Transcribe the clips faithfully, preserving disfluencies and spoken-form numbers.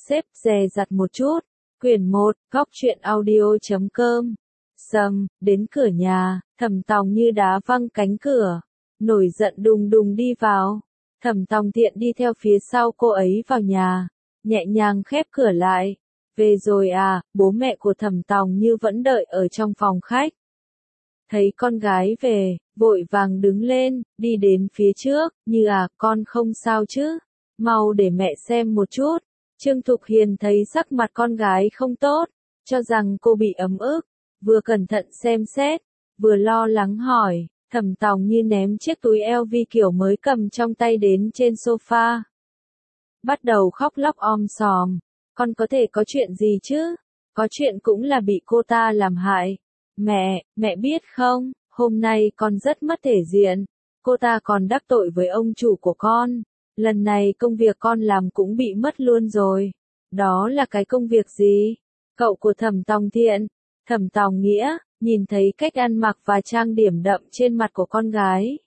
xếp dè dặt một chút. Quyển một, góc truyện audio chấm com. Sầm, đến cửa nhà, Thẩm Tòng Như đá văng cánh cửa, nổi giận đùng đùng đi vào. Thẩm Tòng Thiện đi theo phía sau cô ấy vào nhà, nhẹ nhàng khép cửa lại. Về rồi à, bố mẹ của Thẩm Tòng Như vẫn đợi ở trong phòng khách. Thấy con gái về, vội vàng đứng lên, đi đến phía trước, Như à, con không sao chứ? Mau để mẹ xem một chút. Trương Thục Hiền thấy sắc mặt con gái không tốt, cho rằng cô bị ấm ức, vừa cẩn thận xem xét, vừa lo lắng hỏi. Thẩm Tòng Như ném chiếc túi eo vi kiểu mới cầm trong tay đến trên sofa. Bắt đầu khóc lóc om sòm. Con có thể có chuyện gì chứ? Có chuyện cũng là bị cô ta làm hại. Mẹ, mẹ biết không, hôm nay con rất mất thể diện. Cô ta còn đắc tội với ông chủ của con. Lần này công việc con làm cũng bị mất luôn rồi. Đó là cái công việc gì? Cậu của Thẩm Tòng Thiện, Thẩm Tòng Nghĩa, nhìn thấy cách ăn mặc và trang điểm đậm trên mặt của con gái.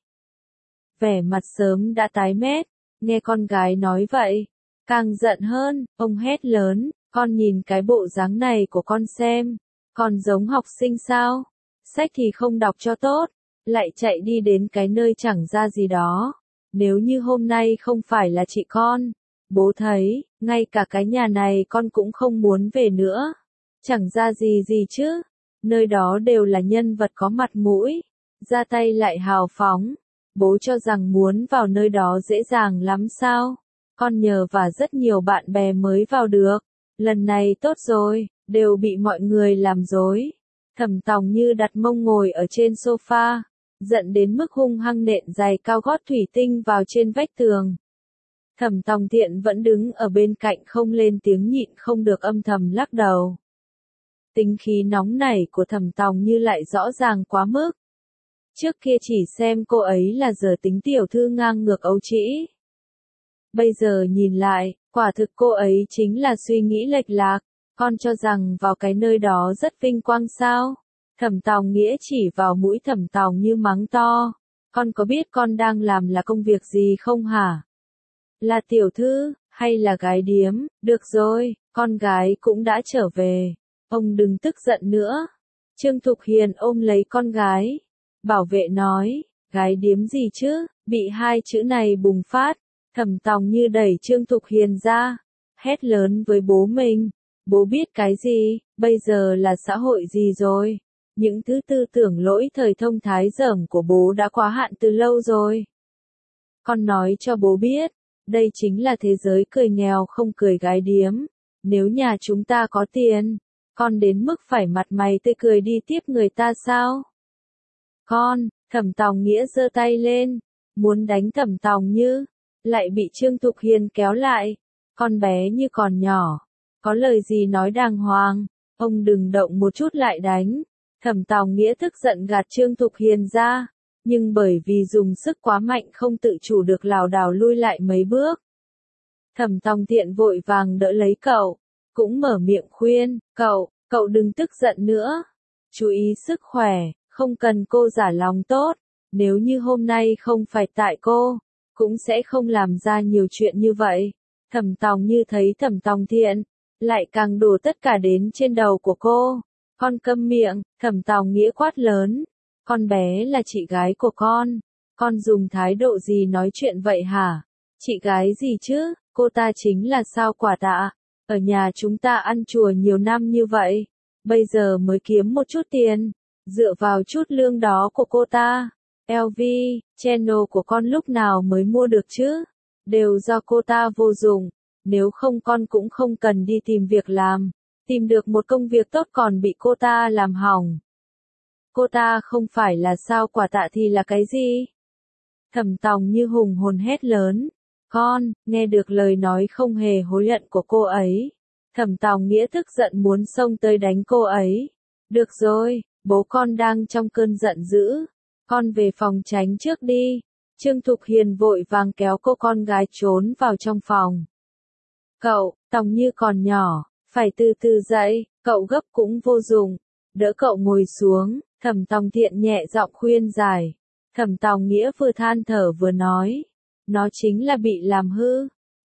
Vẻ mặt sớm đã tái mét, nghe con gái nói vậy, càng giận hơn, ông hét lớn, con nhìn cái bộ dáng này của con xem, con giống học sinh sao? Sách thì không đọc cho tốt, lại chạy đi đến cái nơi chẳng ra gì đó. Nếu như hôm nay không phải là chị con, bố thấy, ngay cả cái nhà này con cũng không muốn về nữa. Chẳng ra gì gì chứ, nơi đó đều là nhân vật có mặt mũi, ra tay lại hào phóng. Bố cho rằng muốn vào nơi đó dễ dàng lắm sao? Con nhờ và rất nhiều bạn bè mới vào được. Lần này tốt rồi, đều bị mọi người làm dối. Thẩm Tòng Như đặt mông ngồi ở trên sofa, giận đến mức hung hăng nện giày cao gót thủy tinh vào trên vách tường. Thẩm Tòng Thiện vẫn đứng ở bên cạnh không lên tiếng, nhịn không được âm thầm lắc đầu. Tính khí nóng nảy của Thẩm Tòng Như lại rõ ràng quá mức. Trước kia chỉ xem cô ấy là giờ tính tiểu thư ngang ngược ấu trĩ. Bây giờ nhìn lại, quả thực cô ấy chính là suy nghĩ lệch lạc. Con cho rằng vào cái nơi đó rất vinh quang sao? Thẩm Tòng Nghĩa chỉ vào mũi Thẩm Tòng Như mắng to. Con có biết con đang làm là công việc gì không hả? Là tiểu thư, hay là gái điếm? Được rồi, con gái cũng đã trở về. Ông đừng tức giận nữa. Trương Thục Hiền ôm lấy con gái. Bảo vệ nói, gái điếm gì chứ? Bị hai chữ này bùng phát. Thẩm Tòng Như đẩy Trương Thục Hiền ra, hét lớn với bố mình. Bố biết cái gì, bây giờ là xã hội gì rồi? Những thứ tư tưởng lỗi thời thông thái dởm của bố đã quá hạn từ lâu rồi. Con nói cho bố biết, đây chính là thế giới cười nghèo không cười gái điếm. Nếu nhà chúng ta có tiền, con đến mức phải mặt mày tươi cười đi tiếp người ta sao? Con, Thẩm Tòng Nghĩa giơ tay lên, muốn đánh Thẩm Tòng Như, lại bị Trương Thục Hiền kéo lại. Con bé như còn nhỏ, có lời gì nói đàng hoàng, ông đừng động một chút lại đánh. Thẩm Tòng Nghĩa tức giận gạt Trương Thục Hiền ra, nhưng bởi vì dùng sức quá mạnh không tự chủ được lảo đảo lui lại mấy bước. Thẩm Tòng Thiện vội vàng đỡ lấy cậu, cũng mở miệng khuyên, cậu, cậu đừng tức giận nữa, chú ý sức khỏe, không cần cô giả lòng tốt, nếu như hôm nay không phải tại cô, cũng sẽ không làm ra nhiều chuyện như vậy. Thẩm Tòng Như thấy Thẩm Tòng Thiện, lại càng đổ tất cả đến trên đầu của cô. Con câm miệng, Thẩm Tòng Nghĩa quát lớn. Con bé là chị gái của con. Con dùng thái độ gì nói chuyện vậy hả? Chị gái gì chứ? Cô ta chính là Sao Quả Tạ. Ở nhà chúng ta ăn chùa nhiều năm như vậy. Bây giờ mới kiếm một chút tiền. Dựa vào chút lương đó của cô ta. lờ vê, channel của con lúc nào mới mua được chứ? Đều do cô ta vô dụng. Nếu không con cũng không cần đi tìm việc làm. Tìm được một công việc tốt còn bị cô ta làm hỏng. Cô ta không phải là Sao Quả Tạ thì là cái gì? Thẩm Tòng Như hùng hồn hét lớn. Con, nghe được lời nói không hề hối hận của cô ấy. Thẩm Tòng Nghĩa tức giận muốn xông tới đánh cô ấy. Được rồi, bố con đang trong cơn giận dữ. Con về phòng tránh trước đi. Trương Thục Hiền vội vàng kéo cô con gái trốn vào trong phòng. Cậu, Tòng Như còn nhỏ, phải từ từ dậy, cậu gấp cũng vô dụng. Đỡ cậu ngồi xuống, Thẩm Tòng Thiện nhẹ giọng khuyên giải. Thẩm Tòng Nghĩa vừa than thở vừa nói. Nó chính là bị làm hư.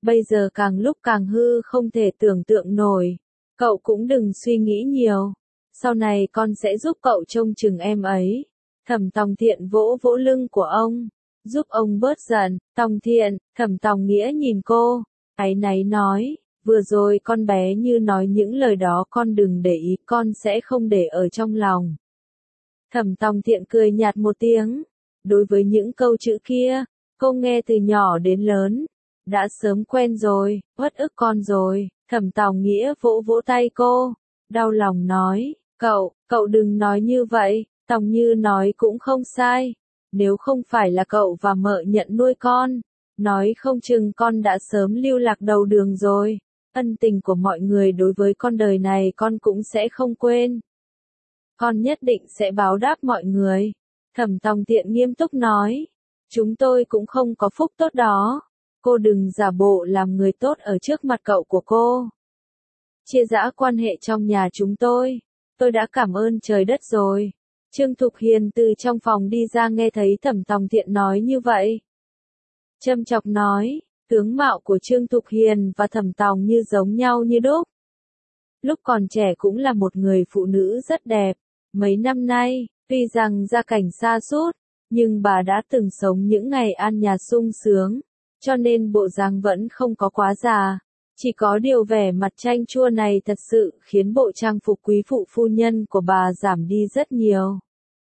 bây giờ càng lúc càng hư không thể tưởng tượng nổi. Cậu cũng đừng suy nghĩ nhiều. Sau này con sẽ giúp cậu trông chừng em ấy. Thẩm Tòng Thiện vỗ vỗ lưng của ông, giúp ông bớt giận. Tòng Thiện, Thẩm Tòng Nghĩa nhìn cô, áy náy nói, vừa rồi con bé Như nói những lời đó con đừng để ý, con sẽ không để ở trong lòng. Thẩm Tòng Thiện cười nhạt một tiếng, đối với những câu chữ kia, cô nghe từ nhỏ đến lớn, đã sớm quen rồi, uất ức con rồi. Thẩm Tòng Nghĩa vỗ vỗ tay cô, đau lòng nói, cậu, cậu đừng nói như vậy, Tòng Như nói cũng không sai, nếu không phải là cậu và mợ nhận nuôi con, nói không chừng con đã sớm lưu lạc đầu đường rồi, ân tình của mọi người đối với con đời này con cũng sẽ không quên. Con nhất định sẽ báo đáp mọi người. Thẩm Tòng Thiện nghiêm túc nói, chúng tôi cũng không có phúc tốt đó. Cô đừng giả bộ làm người tốt ở trước mặt cậu của cô. Chia rẽ quan hệ trong nhà chúng tôi. Tôi đã cảm ơn trời đất rồi. Trương Thục Hiền từ trong phòng đi ra nghe thấy Thẩm Tòng Thiện nói như vậy. Châm chọc nói, tướng mạo của Trương Thục Hiền và Thẩm Tòng Như giống nhau như đúc. Lúc còn trẻ cũng là một người phụ nữ rất đẹp. Mấy năm nay, tuy rằng gia cảnh xa sút, nhưng bà đã từng sống những ngày an nhàn sung sướng, cho nên bộ dáng vẫn không có quá già. Chỉ có điều vẻ mặt chanh chua này thật sự khiến bộ trang phục quý phụ phu nhân của bà giảm đi rất nhiều.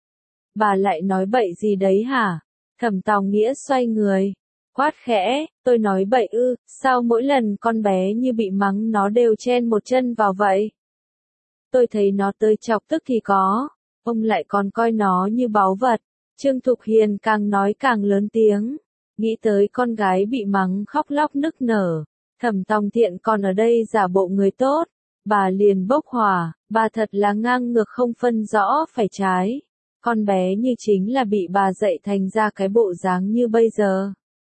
Bà lại nói bậy gì đấy hả? Thẩm Tòng Nghĩa xoay người, quát khẽ, tôi nói bậy ư, sao mỗi lần con bé Như bị mắng nó đều chen một chân vào vậy? Tôi thấy nó tới chọc tức thì có, ông lại còn coi nó như báu vật. Trương Thục Hiền càng nói càng lớn tiếng, nghĩ tới con gái bị mắng khóc lóc nức nở. Thẩm Tòng Thiện còn ở đây giả bộ người tốt, bà liền bốc hỏa, bà thật là ngang ngược không phân rõ phải trái. Con bé Như chính là bị bà dạy thành ra cái bộ dáng như bây giờ.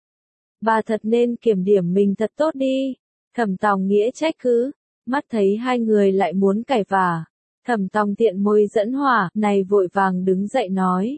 Bà thật nên kiểm điểm mình thật tốt đi. Thẩm Tòng Nghĩa trách cứ, mắt thấy hai người lại muốn cãi vả. Thẩm Tòng Thiện môi dẫn hỏa, này vội vàng đứng dậy nói.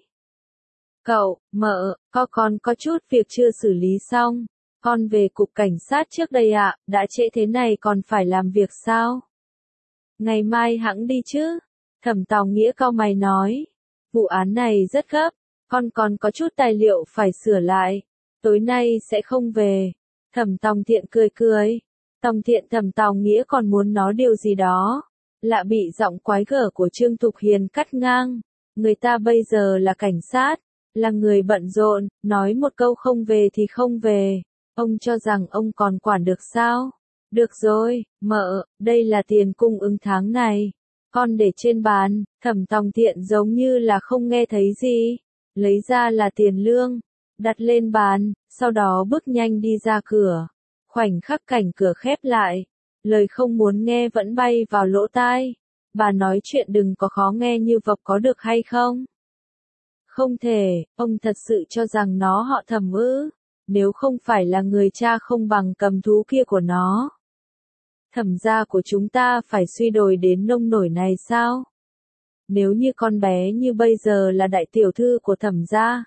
Cậu, mợ, có con có chút việc chưa xử lý xong. Con về cục cảnh sát trước đây ạ, đã trễ thế này còn phải làm việc sao? Ngày mai hẵng đi chứ? Thẩm Tòng Nghĩa cau mày nói. Vụ án này rất gấp, con còn có chút tài liệu phải sửa lại. Tối nay sẽ không về. Thẩm Tòng Thiện cười cười. Tòng Thiện Thẩm Tòng Nghĩa còn muốn nói điều gì đó. Lạ bị giọng quái gở của Trương Thục Hiền cắt ngang. Người ta bây giờ là cảnh sát, là người bận rộn, nói một câu không về thì không về. Ông cho rằng ông còn quản được sao? Được rồi, mợ, đây là tiền cung ứng tháng này. Con để trên bàn. Thẩm Tòng Thiện giống như là không nghe thấy gì. Lấy ra là tiền lương, đặt lên bàn, sau đó bước nhanh đi ra cửa. Khoảnh khắc cảnh cửa khép lại, lời không muốn nghe vẫn bay vào lỗ tai. Bà nói chuyện đừng có khó nghe như vập có được hay không? Không thể, ông thật sự cho rằng nó họ Thẩm ư? Nếu không phải là người cha không bằng cầm thú kia của nó, Thẩm gia của chúng ta phải suy đồi đến nông nổi này sao? Nếu như con bé Như bây giờ là đại tiểu thư của Thẩm gia,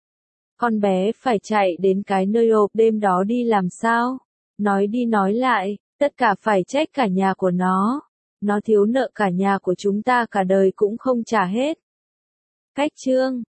con bé phải chạy đến cái nơi hộp đêm đó đi làm sao? Nói đi nói lại, tất cả phải trách cả nhà của nó. Nó thiếu nợ cả nhà của chúng ta cả đời cũng không trả hết. Cách chương